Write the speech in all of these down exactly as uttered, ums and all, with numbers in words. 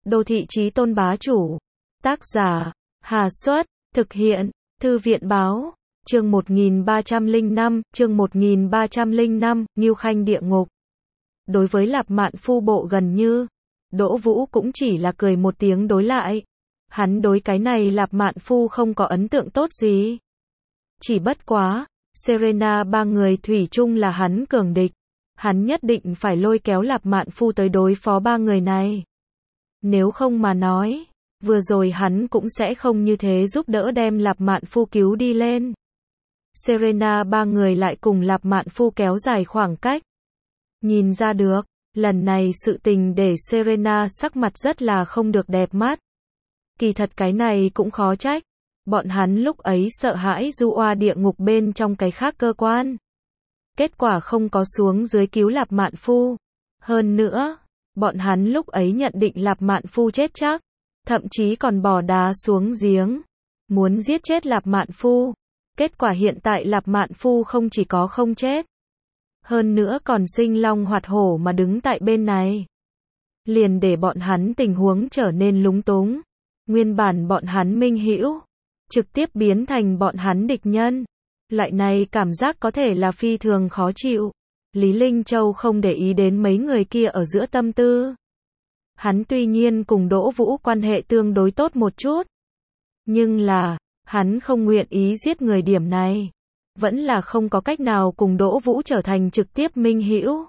Đô thị chí tôn bá chủ. Tác giả, Hà Xuất, thực hiện, Thư viện Báo, chương một nghìn ba trăm lẻ năm, chương một nghìn ba trăm lẻ năm, Ngưu Khanh địa ngục. Đối với Lạp Mạn Phu bộ gần như, Đỗ Vũ cũng chỉ là cười một tiếng đối lại. Hắn đối cái này Lạp Mạn Phu không có ấn tượng tốt gì. Chỉ bất quá, Serena ba người thủy chung là hắn cường địch. Hắn nhất định phải lôi kéo Lạp Mạn Phu tới đối phó ba người này. Nếu không mà nói, vừa rồi hắn cũng sẽ không như thế giúp đỡ đem Lạp Mạn Phu cứu đi lên. Serena ba người lại cùng Lạp Mạn Phu kéo dài khoảng cách. Nhìn ra được, lần này sự tình để Serena sắc mặt rất là không được đẹp mắt. Kỳ thật cái này cũng khó trách. Bọn hắn lúc ấy sợ hãi du oa địa ngục bên trong cái khác cơ quan. Kết quả không có xuống dưới cứu Lạp Mạn Phu. Hơn nữa, bọn hắn lúc ấy nhận định Lạp Mạn Phu chết chắc. Thậm chí còn bỏ đá xuống giếng. Muốn giết chết Lạp Mạn Phu. Kết quả hiện tại Lạp Mạn Phu không chỉ có không chết. Hơn nữa còn sinh long hoạt hổ mà đứng tại bên này. Liền để bọn hắn tình huống trở nên lúng túng. Nguyên bản bọn hắn minh hữu, trực tiếp biến thành bọn hắn địch nhân. Loại này cảm giác có thể là phi thường khó chịu. Lý Linh Châu không để ý đến mấy người kia ở giữa tâm tư. Hắn tuy nhiên cùng Đỗ Vũ quan hệ tương đối tốt một chút. Nhưng là, hắn không nguyện ý giết người điểm này. Vẫn là không có cách nào cùng Đỗ Vũ trở thành trực tiếp minh hữu.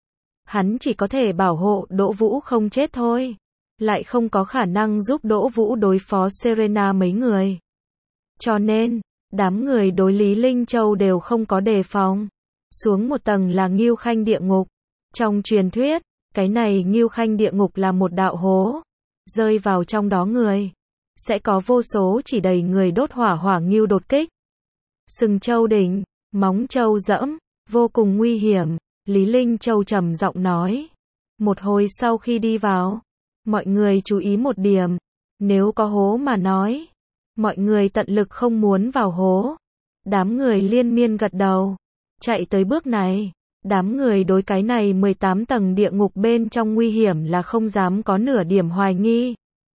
Hắn chỉ có thể bảo hộ Đỗ Vũ không chết thôi. Lại không có khả năng giúp Đỗ Vũ đối phó Serena mấy người. Cho nên, đám người đối Lý Linh Châu đều không có đề phòng. Xuống một tầng là Ngưu Khanh địa ngục. Trong truyền thuyết, cái này Ngưu Khanh địa ngục là một đạo hố. Rơi vào trong đó người. Sẽ có vô số chỉ đầy người đốt hỏa hỏa ngưu đột kích. Sừng châu đỉnh, móng châu dẫm, vô cùng nguy hiểm. Lý Linh Châu trầm giọng nói. Một hồi sau khi đi vào, mọi người chú ý một điểm. Nếu có hố mà nói, mọi người tận lực không muốn vào hố. Đám người liên miên gật đầu. Chạy tới bước này, đám người đối cái này mười tám tầng địa ngục bên trong nguy hiểm là không dám có nửa điểm hoài nghi.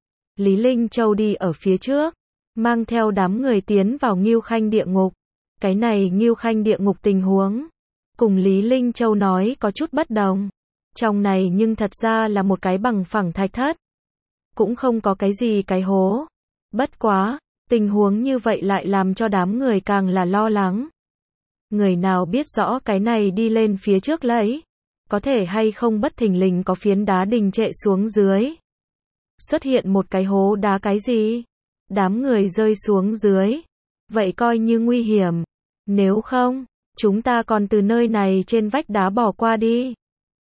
Lý Linh Châu đi ở phía trước, mang theo đám người tiến vào Ngưu Khanh địa ngục. Cái này Ngưu Khanh địa ngục tình huống, cùng Lý Linh Châu nói có chút bất đồng. Trong này nhưng thật ra là một cái bằng phẳng thạch thất. Cũng không có cái gì cái hố. Bất quá, tình huống như vậy lại làm cho đám người càng là lo lắng. Người nào biết rõ cái này đi lên phía trước lấy, có thể hay không bất thình lình có phiến đá đình trệ xuống dưới. Xuất hiện một cái hố đá cái gì? Đám người rơi xuống dưới. Vậy coi như nguy hiểm. Nếu không, chúng ta còn từ nơi này trên vách đá bỏ qua đi.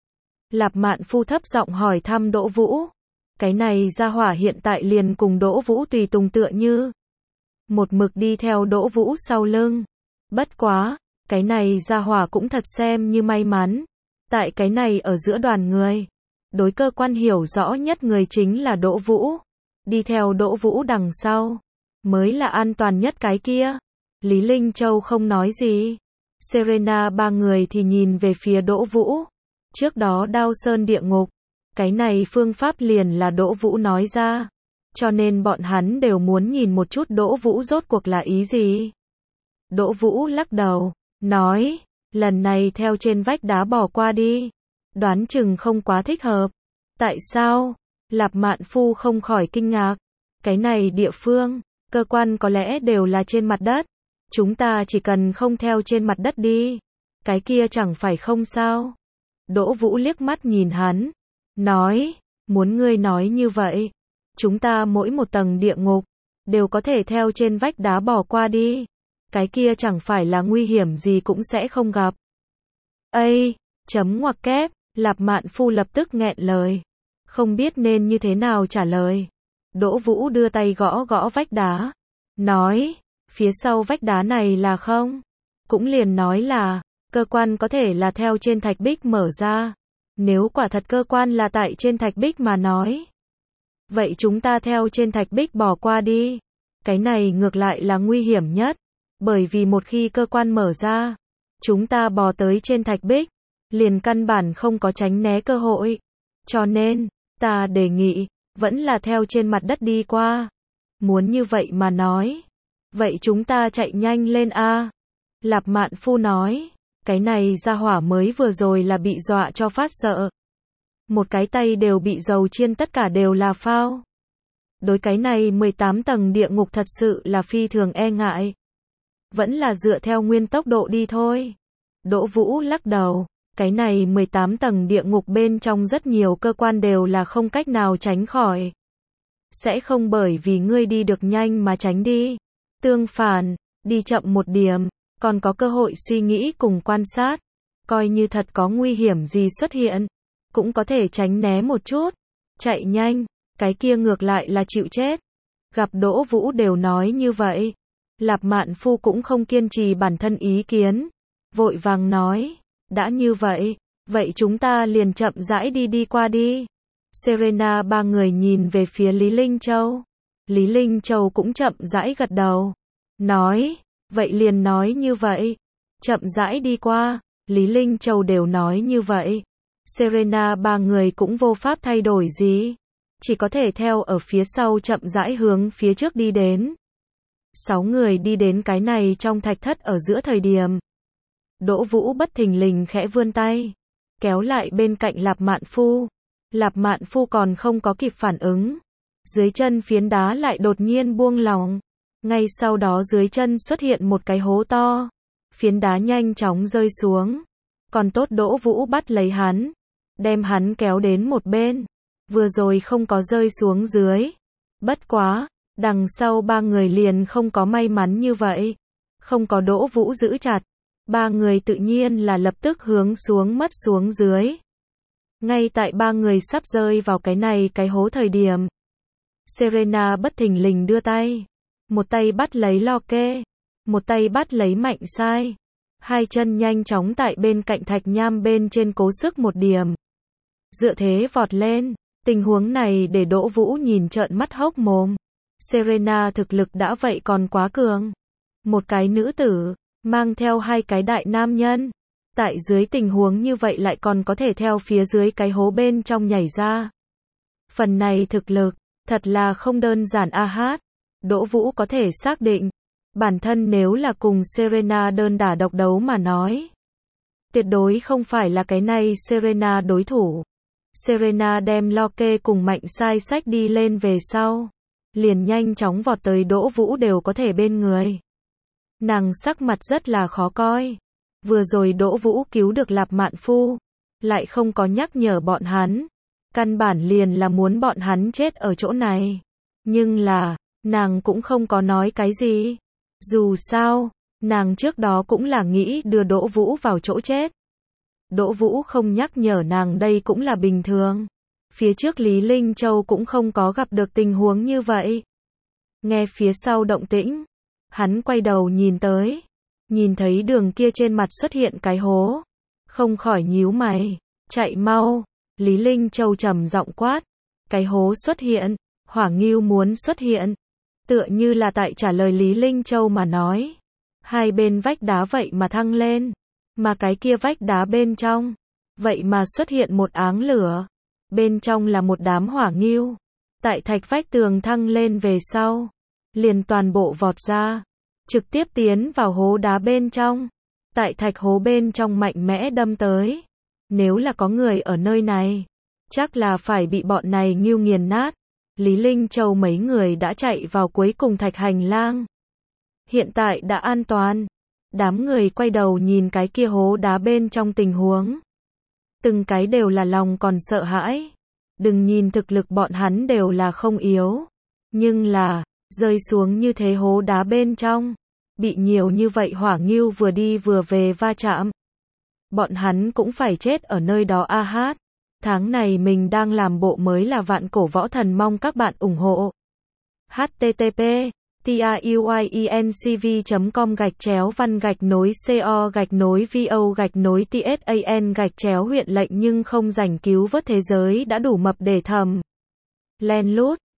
Lạp Mạn Phu thấp giọng hỏi thăm Đỗ Vũ. Cái này gia hỏa hiện tại liền cùng Đỗ Vũ tùy tùng tựa như. Một mực đi theo Đỗ Vũ sau lưng. Bất quá, cái này gia hỏa cũng thật xem như may mắn. Tại cái này ở giữa đoàn người. Đối cơ quan hiểu rõ nhất người chính là Đỗ Vũ. Đi theo Đỗ Vũ đằng sau. Mới là an toàn nhất cái kia. Lý Linh Châu không nói gì. Serena ba người thì nhìn về phía Đỗ Vũ. Trước đó Đao Sơn địa ngục. Cái này phương pháp liền là Đỗ Vũ nói ra. Cho nên bọn hắn đều muốn nhìn một chút Đỗ Vũ rốt cuộc là ý gì. Đỗ Vũ lắc đầu. Nói. Lần này theo trên vách đá bỏ qua đi. Đoán chừng không quá thích hợp. Tại sao? Lạp Mạn Phu không khỏi kinh ngạc. Cái này địa phương, cơ quan có lẽ đều là trên mặt đất. Chúng ta chỉ cần không theo trên mặt đất đi. Cái kia chẳng phải không sao. Đỗ Vũ liếc mắt nhìn hắn. Nói, muốn ngươi nói như vậy. Chúng ta mỗi một tầng địa ngục, đều có thể theo trên vách đá bỏ qua đi. Cái kia chẳng phải là nguy hiểm gì cũng sẽ không gặp. Ây, chấm ngoặc kép, Lạp Mạn Phu lập tức nghẹn lời. Không biết nên như thế nào trả lời. Đỗ Vũ đưa tay gõ gõ vách đá. Nói, phía sau vách đá này là không? Cũng liền nói là, cơ quan có thể là theo trên thạch bích mở ra. Nếu quả thật cơ quan là tại trên thạch bích mà nói. Vậy chúng ta theo trên thạch bích bỏ qua đi. Cái này ngược lại là nguy hiểm nhất. Bởi vì một khi cơ quan mở ra, chúng ta bò tới trên thạch bích, liền căn bản không có tránh né cơ hội. Cho nên, ta đề nghị, vẫn là theo trên mặt đất đi qua. Muốn như vậy mà nói. Vậy chúng ta chạy nhanh lên a. Lạp Mạn Phu nói. Cái này ra hỏa mới vừa rồi là bị dọa cho phát sợ. Một cái tay đều bị dầu chiên, tất cả đều là phao. Đối cái này mười tám tầng địa ngục thật sự là phi thường e ngại. Vẫn là dựa theo nguyên tốc độ đi thôi. Đỗ Vũ lắc đầu. Cái này mười tám tầng địa ngục bên trong rất nhiều cơ quan đều là không cách nào tránh khỏi. Sẽ không bởi vì ngươi đi được nhanh mà tránh đi. Tương phản, đi chậm một điểm, còn có cơ hội suy nghĩ cùng quan sát. Coi như thật có nguy hiểm gì xuất hiện, cũng có thể tránh né một chút. Chạy nhanh, cái kia ngược lại là chịu chết. Gặp Đỗ Vũ đều nói như vậy. Lạp Mạn Phu cũng không kiên trì bản thân ý kiến. Vội vàng nói, đã như vậy, vậy chúng ta liền chậm rãi đi đi qua đi. Serena ba người nhìn về phía Lý Linh Châu. Lý Linh Châu cũng chậm rãi gật đầu. Nói, vậy liền nói như vậy. Chậm rãi đi qua, Lý Linh Châu đều nói như vậy. Serena ba người cũng vô pháp thay đổi gì. Chỉ có thể theo ở phía sau chậm rãi hướng phía trước đi đến. Sáu người đi đến cái này trong thạch thất ở giữa thời điểm. Đỗ Vũ bất thình lình khẽ vươn tay. Kéo lại bên cạnh Lạp Mạn Phu. Lạp Mạn Phu còn không có kịp phản ứng. Dưới chân phiến đá lại đột nhiên buông lỏng. Ngay sau đó dưới chân xuất hiện một cái hố to. Phiến đá nhanh chóng rơi xuống. Còn tốt Đỗ Vũ bắt lấy hắn. Đem hắn kéo đến một bên. Vừa rồi không có rơi xuống dưới. Bất quá, đằng sau ba người liền không có may mắn như vậy. Không có Đỗ Vũ giữ chặt. Ba người tự nhiên là lập tức hướng xuống mất xuống dưới. Ngay tại ba người sắp rơi vào cái này cái hố thời điểm. Serena bất thình lình đưa tay. Một tay bắt lấy Locke. Một tay bắt lấy Mạnh Sai. Hai chân nhanh chóng tại bên cạnh thạch nham bên trên cố sức một điểm. Dựa thế vọt lên. Tình huống này để Đỗ Vũ nhìn trợn mắt hốc mồm. Serena thực lực đã vậy còn quá cường. Một cái nữ tử, mang theo hai cái đại nam nhân. Tại dưới tình huống như vậy lại còn có thể theo phía dưới cái hố bên trong nhảy ra. Phần này thực lực, thật là không đơn giản a hát. Đỗ Vũ có thể xác định, bản thân nếu là cùng Serena đơn đả độc đấu mà nói. Tuyệt đối không phải là cái này Serena đối thủ. Serena đem Locke cùng Mạnh Sai sách đi lên về sau. Liền nhanh chóng vọt tới Đỗ Vũ đều có thể bên người. Nàng sắc mặt rất là khó coi. Vừa rồi Đỗ Vũ cứu được Lạp Mạn Phu. Lại không có nhắc nhở bọn hắn. Căn bản liền là muốn bọn hắn chết ở chỗ này. Nhưng là, nàng cũng không có nói cái gì. Dù sao, nàng trước đó cũng là nghĩ đưa Đỗ Vũ vào chỗ chết. Đỗ Vũ không nhắc nhở nàng đây cũng là bình thường. Phía trước Lý Linh Châu cũng không có gặp được tình huống như vậy. Nghe phía sau động tĩnh, hắn quay đầu nhìn tới, nhìn thấy đường kia trên mặt xuất hiện cái hố, không khỏi nhíu mày, chạy mau. Lý Linh Châu trầm giọng quát, cái hố xuất hiện, Hỏa Ngưu muốn xuất hiện, tựa như là tại trả lời Lý Linh Châu mà nói. Hai bên vách đá vậy mà thăng lên, mà cái kia vách đá bên trong, vậy mà xuất hiện một áng lửa, bên trong là một đám hỏa ngưu. Tại thạch vách tường thăng lên về sau, liền toàn bộ vọt ra, trực tiếp tiến vào hố đá bên trong. Tại thạch hố bên trong mạnh mẽ đâm tới. Nếu là có người ở nơi này, chắc là phải bị bọn này ngưu nghiền nát. Lý Linh Châu mấy người đã chạy vào cuối cùng thạch hành lang. Hiện tại đã an toàn. Đám người quay đầu nhìn cái kia hố đá bên trong tình huống. Từng cái đều là lòng còn sợ hãi. Đừng nhìn thực lực bọn hắn đều là không yếu. Nhưng là, rơi xuống như thế hố đá bên trong. Bị nhiều như vậy hỏa ngưu vừa đi vừa về va chạm. Bọn hắn cũng phải chết ở nơi đó a hát. Tháng này mình đang làm bộ mới là Vạn Cổ Võ Thần, mong các bạn ủng hộ. h t t p truyencv chấm com gạch chéo văn gạch nối co gạch nối vo gạch nối tsan gạch chéo huyện lệnh nhưng không rảnh cứu vớt thế giới đã đủ mập để thầm. Len lút.